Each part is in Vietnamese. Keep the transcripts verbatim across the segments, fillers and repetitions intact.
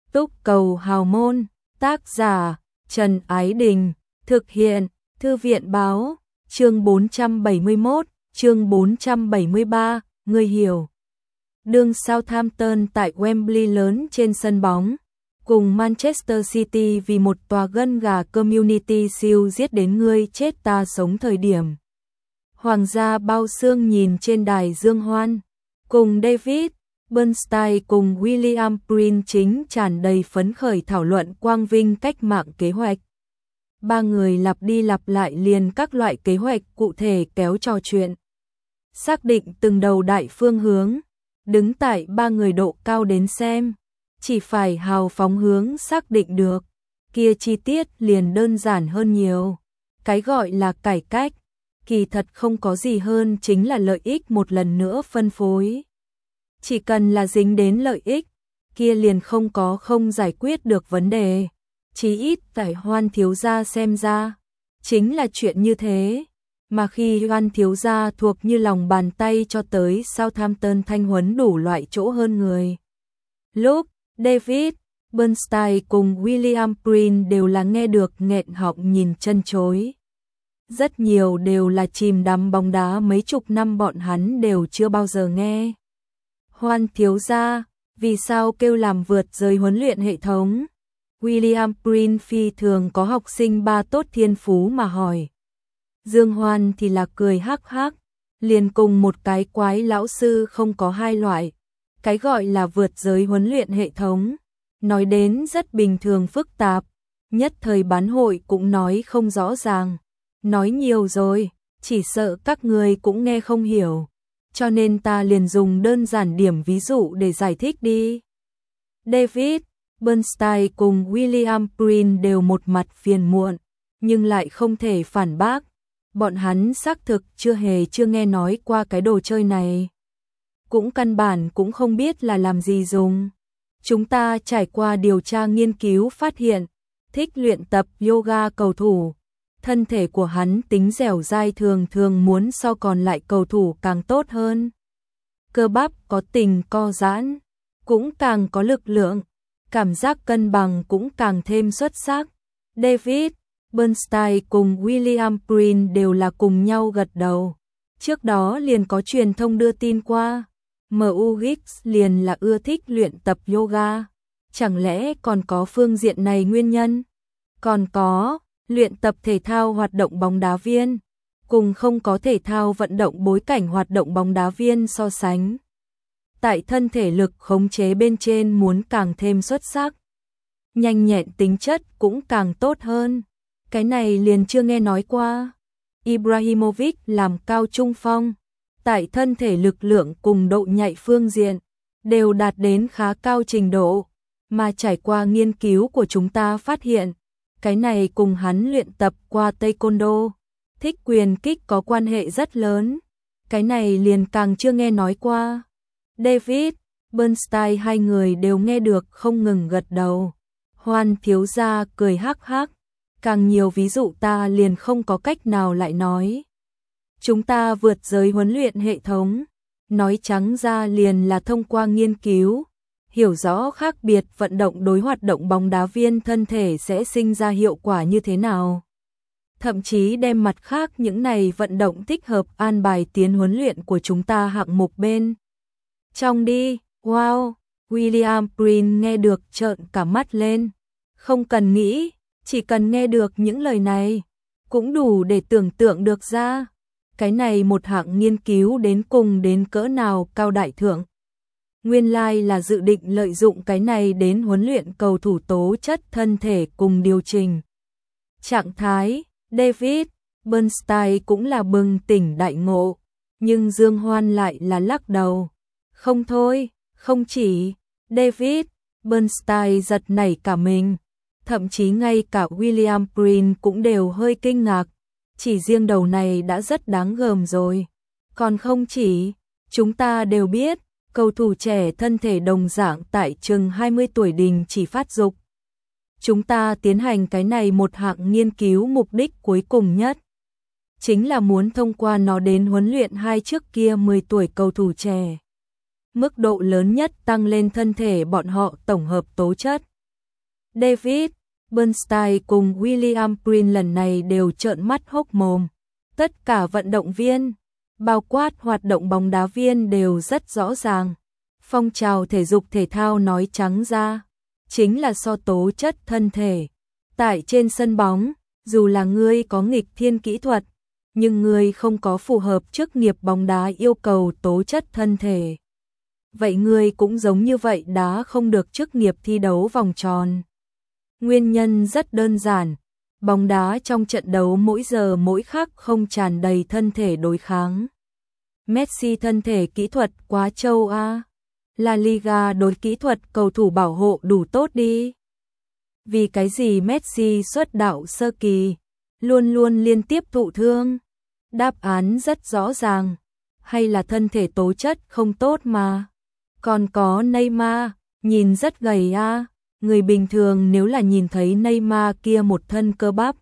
Túc cầu hào môn, tác giả Trần Ái Đình, thực hiện Thư viện Báo, chương bốn trăm bảy mươi mốt, chương bốn trăm bảy mươi ba, người hiểu. Đương Southampton tại Wembley lớn trên sân bóng, cùng Manchester City vì một tòa gân gà Community Shield giết đến ngươi chết ta sống thời điểm. Hoàng gia bao xương nhìn trên đài dương hoan, cùng David Bernstein cùng William Prince chính tràn đầy phấn khởi thảo luận quang vinh cách mạng kế hoạch. Ba người lặp đi lặp lại liền các loại kế hoạch cụ thể kéo trò chuyện. Xác định từng đầu đại phương hướng, đứng tại ba người độ cao đến xem, chỉ phải hào phóng hướng xác định được, kia chi tiết liền đơn giản hơn nhiều. Cái gọi là cải cách, kỳ thật không có gì hơn chính là lợi ích một lần nữa phân phối. Chỉ cần là dính đến lợi ích, kia liền không có không giải quyết được vấn đề. Chí ít tại Hoan thiếu gia xem ra, chính là chuyện như thế. Mà khi Hoan thiếu gia thuộc như lòng bàn tay cho tới Southampton thanh huấn đủ loại chỗ hơn người. Lúc David Bernstein cùng William Prince đều là nghe được nghẹn họng nhìn chân chối. Rất nhiều đều là chìm đắm bóng đá mấy chục năm bọn hắn đều chưa bao giờ nghe. Hoan thiếu gia, vì sao kêu làm vượt giới huấn luyện hệ thống? William Prince phi thường có học sinh ba tốt thiên phú mà hỏi. Dương Hoan thì là cười hắc hắc, liền cùng một cái quái lão sư không có hai loại. Cái gọi là vượt giới huấn luyện hệ thống, nói đến rất bình thường phức tạp, nhất thời bán hội cũng nói không rõ ràng. Nói nhiều rồi, chỉ sợ các người cũng nghe không hiểu. Cho nên ta liền dùng đơn giản điểm ví dụ để giải thích đi. David Bernstein cùng William Prince đều một mặt phiền muộn, nhưng lại không thể phản bác. Bọn hắn xác thực chưa hề chưa nghe nói qua cái đồ chơi này. Cũng căn bản cũng không biết là làm gì dùng. Chúng ta trải qua điều tra nghiên cứu phát hiện, thích luyện tập yoga cầu thủ. Thân thể của hắn tính dẻo dai thường thường muốn so còn lại cầu thủ càng tốt hơn. Cơ bắp có tình co giãn, cũng càng có lực lượng, cảm giác cân bằng cũng càng thêm xuất sắc. David Bernstein cùng William Prince đều là cùng nhau gật đầu. Trước đó liền có truyền thông đưa tin qua, em u Giggs liền là ưa thích luyện tập yoga. Chẳng lẽ còn có phương diện này nguyên nhân? Còn có luyện tập thể thao hoạt động bóng đá viên, cùng không có thể thao vận động bối cảnh hoạt động bóng đá viên so sánh. Tại thân thể lực khống chế bên trên muốn càng thêm xuất sắc, nhanh nhẹn tính chất cũng càng tốt hơn. Cái này liền chưa nghe nói qua. Ibrahimovic làm cao trung phong, tại thân thể lực lượng cùng độ nhạy phương diện, đều đạt đến khá cao trình độ, mà trải qua nghiên cứu của chúng ta phát hiện, cái này cùng hắn luyện tập qua taekwondo, thích quyền kích có quan hệ rất lớn. Cái này liền càng chưa nghe nói qua. David Bernstein hai người đều nghe được không ngừng gật đầu. Hoan thiếu gia cười hắc hắc, càng nhiều ví dụ ta liền không có cách nào lại nói. Chúng ta vượt giới huấn luyện hệ thống, nói trắng ra liền là thông qua nghiên cứu, hiểu rõ khác biệt vận động đối hoạt động bóng đá viên thân thể sẽ sinh ra hiệu quả như thế nào. Thậm chí đem mặt khác những này vận động thích hợp an bài tiến huấn luyện của chúng ta hạng mục bên trong đi. Wow, William Prince nghe được trợn cả mắt lên. Không cần nghĩ, chỉ cần nghe được những lời này, cũng đủ để tưởng tượng được ra. Cái này một hạng nghiên cứu đến cùng đến cỡ nào cao đại thượng. Nguyên lai like là dự định lợi dụng cái này đến huấn luyện cầu thủ tố chất thân thể cùng điều chỉnh trạng thái. David Bernstein cũng là bừng tỉnh đại ngộ, nhưng Dương Hoan lại là lắc đầu. Không thôi, không chỉ. David Bernstein giật nảy cả mình, thậm chí ngay cả William Prince cũng đều hơi kinh ngạc. Chỉ riêng đầu này đã rất đáng gờm rồi. Còn không chỉ, chúng ta đều biết, cầu thủ trẻ thân thể đồng dạng tại chừng hai mươi tuổi đình chỉ phát dục. Chúng ta tiến hành cái này một hạng nghiên cứu mục đích cuối cùng nhất, chính là muốn thông qua nó đến huấn luyện hai trước kia mười tuổi cầu thủ trẻ. Mức độ lớn nhất tăng lên thân thể bọn họ tổng hợp tố chất. David Bernstein cùng William Green lần này đều trợn mắt hốc mồm. Tất cả vận động viên, bao quát hoạt động bóng đá viên đều rất rõ ràng. Phong trào thể dục thể thao nói trắng ra, chính là so tố chất thân thể. Tại trên sân bóng, dù là ngươi có nghịch thiên kỹ thuật, nhưng ngươi không có phù hợp chức nghiệp bóng đá yêu cầu tố chất thân thể. Vậy ngươi cũng giống như vậy đá không được chức nghiệp thi đấu vòng tròn. Nguyên nhân rất đơn giản, bóng đá trong trận đấu mỗi giờ mỗi khắc không tràn đầy thân thể đối kháng. Messi thân thể kỹ thuật quá trâu a. La Liga đối kỹ thuật cầu thủ bảo hộ đủ tốt đi. Vì cái gì Messi xuất đạo sơ kỳ, luôn luôn liên tiếp thụ thương? Đáp án rất rõ ràng, hay là thân thể tố chất không tốt mà. Còn có Neymar, nhìn rất gầy a. Người bình thường nếu là nhìn thấy Neymar kia một thân cơ bắp,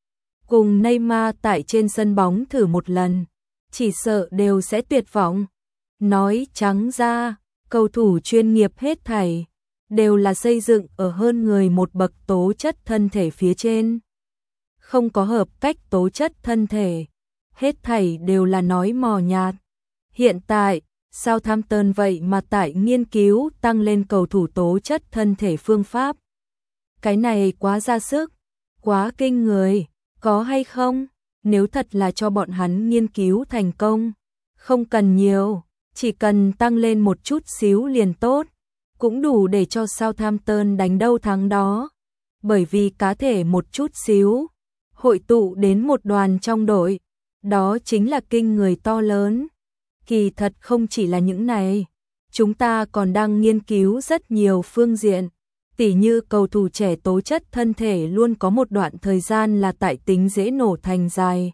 cùng Neymar tại trên sân bóng thử một lần, chỉ sợ đều sẽ tuyệt vọng. Nói trắng ra, cầu thủ chuyên nghiệp hết thảy đều là xây dựng ở hơn người một bậc tố chất thân thể phía trên. Không có hợp cách tố chất thân thể, hết thảy đều là nói mò nhạt. Hiện tại, Southampton vậy mà tại nghiên cứu tăng lên cầu thủ tố chất thân thể phương pháp. Cái này quá ra sức, quá kinh người, có hay không? Nếu thật là cho bọn hắn nghiên cứu thành công, không cần nhiều, chỉ cần tăng lên một chút xíu liền tốt, cũng đủ để cho Southampton đánh đâu thắng đó. Bởi vì cá thể một chút xíu, hội tụ đến một đoàn trong đội, đó chính là kinh người to lớn. Kỳ thật không chỉ là những này, chúng ta còn đang nghiên cứu rất nhiều phương diện, tỉ như cầu thủ trẻ tố chất thân thể luôn có một đoạn thời gian là tại tính dễ nổ thành dài.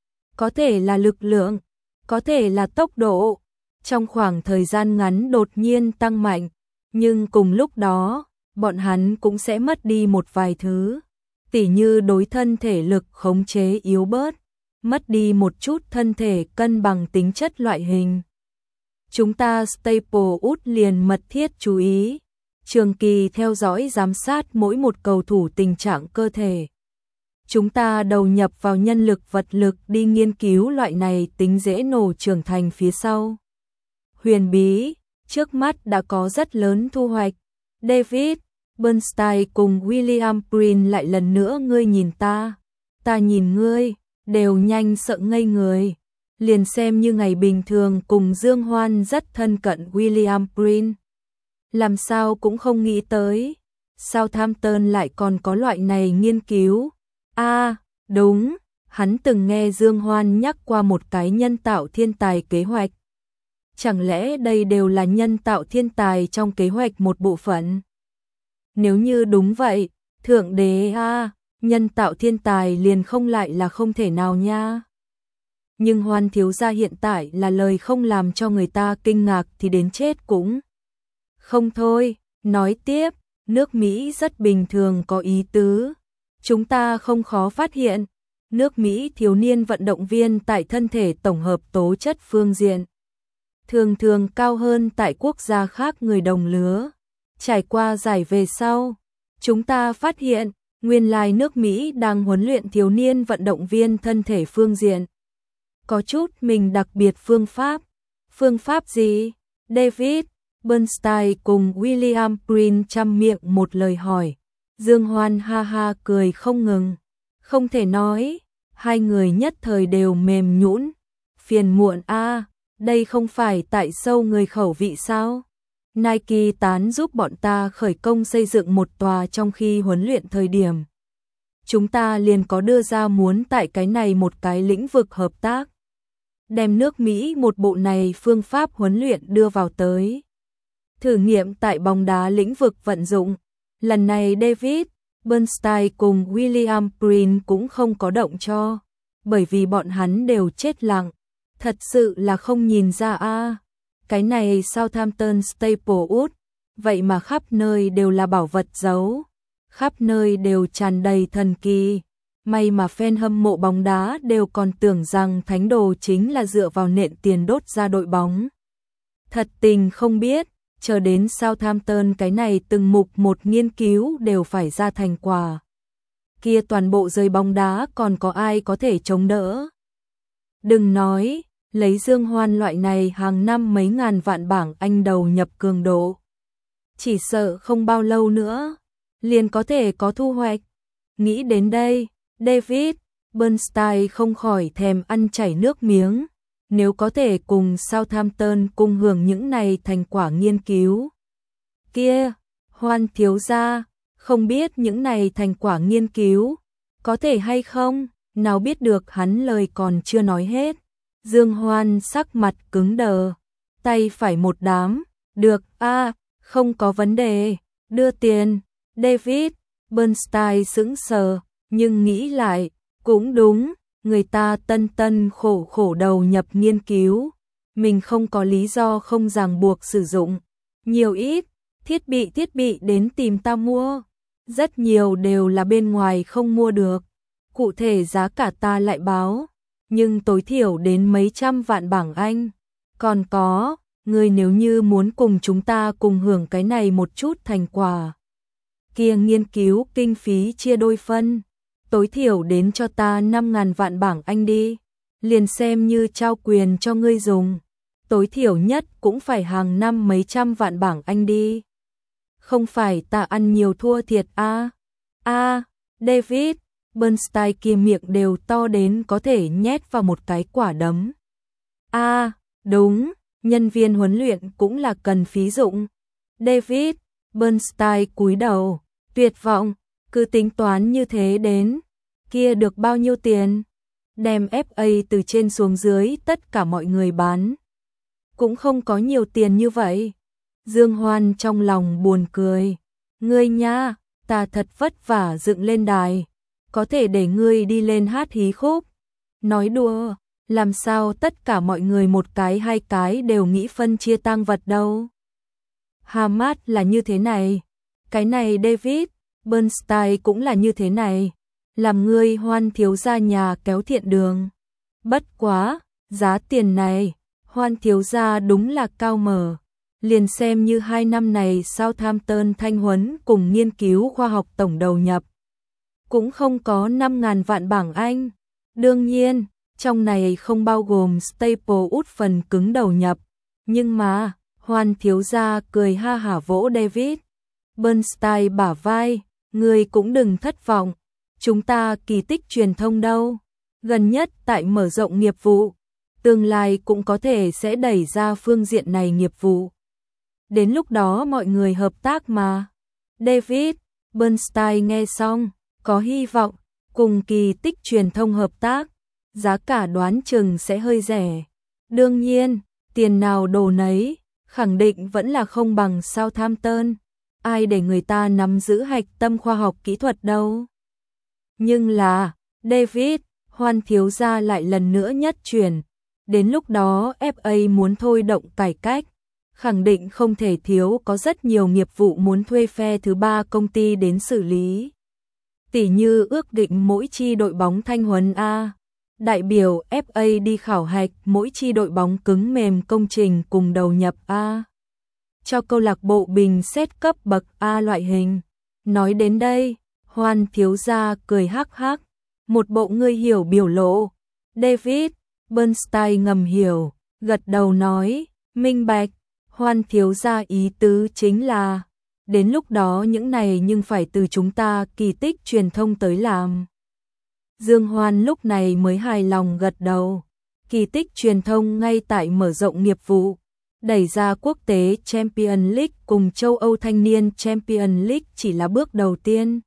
Có thể là lực lượng, có thể là tốc độ, trong khoảng thời gian ngắn đột nhiên tăng mạnh, nhưng cùng lúc đó, bọn hắn cũng sẽ mất đi một vài thứ, tỉ như đối thân thể lực khống chế yếu bớt, mất đi một chút thân thể cân bằng tính chất loại hình. Chúng ta Staplewood liền mật thiết chú ý, trường kỳ theo dõi giám sát mỗi một cầu thủ tình trạng cơ thể. Chúng ta đầu nhập vào nhân lực vật lực đi nghiên cứu loại này tính dễ nổ trưởng thành phía sau. Huyền bí, trước mắt đã có rất lớn thu hoạch. David Bernstein cùng William Green lại lần nữa ngươi nhìn ta, ta nhìn ngươi, đều nhanh sợ ngây người. Liền xem như ngày bình thường cùng Dương Hoan rất thân cận William Green, làm sao cũng không nghĩ tới, Southampton lại còn có loại này nghiên cứu. A, à, đúng, hắn từng nghe Dương Hoan nhắc qua một cái nhân tạo thiên tài kế hoạch. Chẳng lẽ đây đều là nhân tạo thiên tài trong kế hoạch một bộ phận? Nếu như đúng vậy, thượng đế a, à, nhân tạo thiên tài liền không lại là không thể nào nha. Nhưng Hoan thiếu gia hiện tại là lời không làm cho người ta kinh ngạc thì đến chết cũng không thôi. Nói tiếp, nước Mỹ rất bình thường có ý tứ. Chúng ta không khó phát hiện, nước Mỹ thiếu niên vận động viên tại thân thể tổng hợp tố chất phương diện thường thường cao hơn tại quốc gia khác người đồng lứa. Trải qua giải về sau, chúng ta phát hiện, nguyên lai nước Mỹ đang huấn luyện thiếu niên vận động viên thân thể phương diện có chút mình đặc biệt phương pháp. Phương pháp gì? David Bernstein cùng William Green chăm miệng một lời hỏi. Dương Hoan ha ha cười không ngừng. Không thể nói, hai người nhất thời đều mềm nhũn. Phiền muộn a, à, đây không phải tại sâu người khẩu vị sao? Nike tán giúp bọn ta khởi công xây dựng một tòa trong khi huấn luyện thời điểm. Chúng ta liền có đưa ra muốn tại cái này một cái lĩnh vực hợp tác. Đem nước Mỹ một bộ này phương pháp huấn luyện đưa vào tới. Thử nghiệm tại bóng đá lĩnh vực vận dụng. Lần này David Bernstein cùng William Green cũng không có động cho, bởi vì bọn hắn đều chết lặng. Thật sự là không nhìn ra a, à, cái này Southampton Staplewood, vậy mà khắp nơi đều là bảo vật giấu, khắp nơi đều tràn đầy thần kỳ. May mà fan hâm mộ bóng đá đều còn tưởng rằng thánh đồ chính là dựa vào nện tiền đốt ra đội bóng. Thật tình không biết, chờ đến Southampton cái này từng mục một nghiên cứu đều phải ra thành quả. Kia toàn bộ giới bóng đá còn có ai có thể chống đỡ. Đừng nói, lấy Dương Hoan loại này hàng năm mấy ngàn vạn bảng Anh đầu nhập cường độ. Chỉ sợ không bao lâu nữa, liền có thể có thu hoạch. Nghĩ đến đây, David Bernstein không khỏi thèm ăn chảy nước miếng. Nếu có thể cùng Southampton cùng hưởng những này thành quả nghiên cứu. Kia, Hoan thiếu gia, không biết những này thành quả nghiên cứu, có thể hay không, nào biết được hắn lời còn chưa nói hết. Dương Hoan sắc mặt cứng đờ, tay phải một đám, được a à, không có vấn đề, đưa tiền. David Bernstein sững sờ, nhưng nghĩ lại, cũng đúng, người ta tân tân khổ khổ đầu nhập nghiên cứu, mình không có lý do không ràng buộc sử dụng. Nhiều ít, thiết bị thiết bị đến tìm ta mua, rất nhiều đều là bên ngoài không mua được, cụ thể giá cả ta lại báo, nhưng tối thiểu đến mấy trăm vạn bảng Anh. Còn có, người nếu như muốn cùng chúng ta cùng hưởng cái này một chút thành quả, kia nghiên cứu kinh phí chia đôi phân, tối thiểu đến cho ta năm ngàn vạn bảng Anh đi, liền xem như trao quyền cho ngươi dùng, tối thiểu nhất cũng phải hàng năm mấy trăm vạn bảng Anh đi. Không phải ta ăn nhiều thua thiệt a à? A, à, David Bernstein kia miệng đều to đến có thể nhét vào một cái quả đấm. A, à, đúng, nhân viên huấn luyện cũng là cần phí dụng. David Bernstein cúi đầu, tuyệt vọng, cứ tính toán như thế đến, kia được bao nhiêu tiền? Đem ép a từ trên xuống dưới tất cả mọi người bán. Cũng không có nhiều tiền như vậy. Dương Hoan trong lòng buồn cười. Ngươi nha, ta thật vất vả dựng lên đài, có thể để ngươi đi lên hát hí khúc. Nói đùa, làm sao tất cả mọi người một cái hai cái đều nghĩ phân chia tang vật đâu. Hamad là như thế này, cái này David Bernstein cũng là như thế này, làm ngươi Hoan thiếu gia nhà kéo thiện đường. Bất quá, giá tiền này, Hoan thiếu gia đúng là cao mở. Liền xem như hai năm này Southampton thanh huấn cùng nghiên cứu khoa học tổng đầu nhập, cũng không có năm ngàn vạn bảng Anh. Đương nhiên, trong này không bao gồm Staplewood phần cứng đầu nhập, nhưng mà, Hoan thiếu gia cười ha hả vỗ David Bernstein bả vai, ngươi cũng đừng thất vọng, chúng ta kỳ tích truyền thông đâu, gần nhất tại mở rộng nghiệp vụ, tương lai cũng có thể sẽ đẩy ra phương diện này nghiệp vụ. Đến lúc đó mọi người hợp tác mà. David Bernstein nghe xong, có hy vọng, cùng kỳ tích truyền thông hợp tác, giá cả đoán chừng sẽ hơi rẻ. Đương nhiên, tiền nào đồ nấy, khẳng định vẫn là không bằng Southampton. Ai để người ta nắm giữ hạch tâm khoa học kỹ thuật đâu. Nhưng là, David, Hoan thiếu gia lại lần nữa nhất truyền. Đến lúc đó ép a muốn thôi động cải cách, khẳng định không thể thiếu có rất nhiều nghiệp vụ muốn thuê phe thứ ba công ty đến xử lý. Tỷ như ước định mỗi chi đội bóng thanh huấn A, đại biểu ép a đi khảo hạch mỗi chi đội bóng cứng mềm công trình cùng đầu nhập A. Cho câu lạc bộ bình xét cấp bậc A loại hình. Nói đến đây, Hoan thiếu gia cười hắc hắc, một bộ ngươi hiểu biểu lộ. David Bernstein ngầm hiểu, gật đầu nói, minh bạch. Hoan thiếu gia ý tứ chính là, đến lúc đó những này nhưng phải từ chúng ta kỳ tích truyền thông tới làm. Dương Hoan lúc này mới hài lòng gật đầu. Kỳ tích truyền thông ngay tại mở rộng nghiệp vụ, đẩy ra quốc tế Champions League cùng châu Âu thanh niên Champions League chỉ là bước đầu tiên.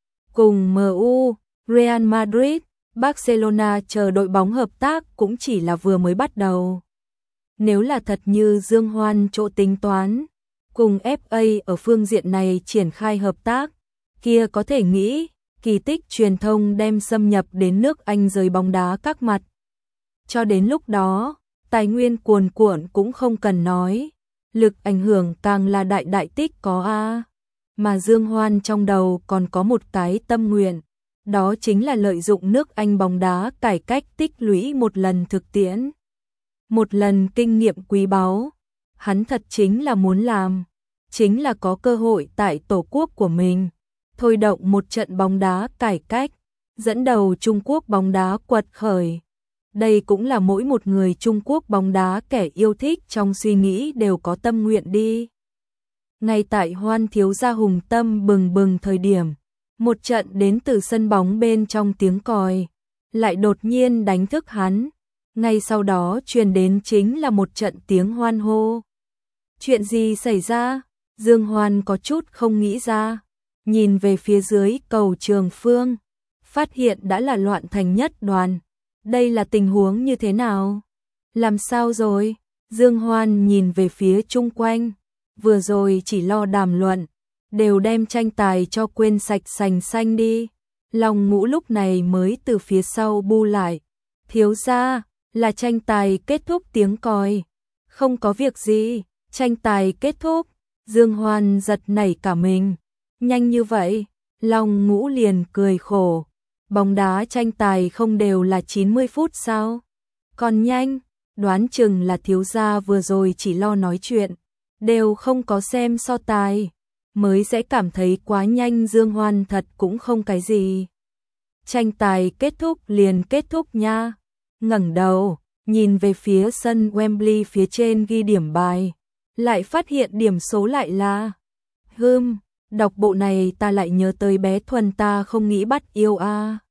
Cùng em u, Real Madrid, Barcelona chờ đội bóng hợp tác cũng chỉ là vừa mới bắt đầu. Nếu là thật như Dương Hoan chỗ tính toán, cùng ép a ở phương diện này triển khai hợp tác, kia có thể nghĩ, kỳ tích truyền thông đem xâm nhập đến nước Anh giới bóng đá các mặt. Cho đến lúc đó, tài nguyên cuồn cuộn cũng không cần nói, lực ảnh hưởng càng là đại đại tích có a. Mà Dương Hoan trong đầu còn có một cái tâm nguyện, đó chính là lợi dụng nước Anh bóng đá cải cách tích lũy một lần thực tiễn. Một lần kinh nghiệm quý báu, hắn thật chính là muốn làm, chính là có cơ hội tại tổ quốc của mình, thôi động một trận bóng đá cải cách, dẫn đầu Trung Quốc bóng đá quật khởi. Đây cũng là mỗi một người Trung Quốc bóng đá kẻ yêu thích trong suy nghĩ đều có tâm nguyện đi. Ngay tại Hoan thiếu gia hùng tâm bừng bừng thời điểm, một trận đến từ sân bóng bên trong tiếng còi, lại đột nhiên đánh thức hắn. Ngay sau đó truyền đến chính là một trận tiếng hoan hô. Chuyện gì xảy ra? Dương Hoan có chút không nghĩ ra, nhìn về phía dưới cầu Trường Phương, phát hiện đã là loạn thành nhất đoàn. Đây là tình huống như thế nào? Làm sao rồi? Dương Hoan nhìn về phía chung quanh, vừa rồi chỉ lo đàm luận, đều đem tranh tài cho quên sạch sành xanh đi. Long Ngũ lúc này mới từ phía sau bu lại. Thiếu gia, là tranh tài kết thúc tiếng còi. Không có việc gì, tranh tài kết thúc. Dương Hoan giật nảy cả mình. Nhanh như vậy, Long Ngũ liền cười khổ. Bóng đá tranh tài không đều là chín mươi phút sao? Còn nhanh, đoán chừng là thiếu gia vừa rồi chỉ lo nói chuyện, đều không có xem so tài, mới sẽ cảm thấy quá nhanh. Dương Hoan thật cũng không cái gì. Tranh tài kết thúc liền kết thúc nha. Ngẩng đầu, nhìn về phía sân Wembley phía trên ghi điểm bài, lại phát hiện điểm số lại là hừm, đọc bộ này ta lại nhớ tới bé Thuần ta không nghĩ bắt yêu a.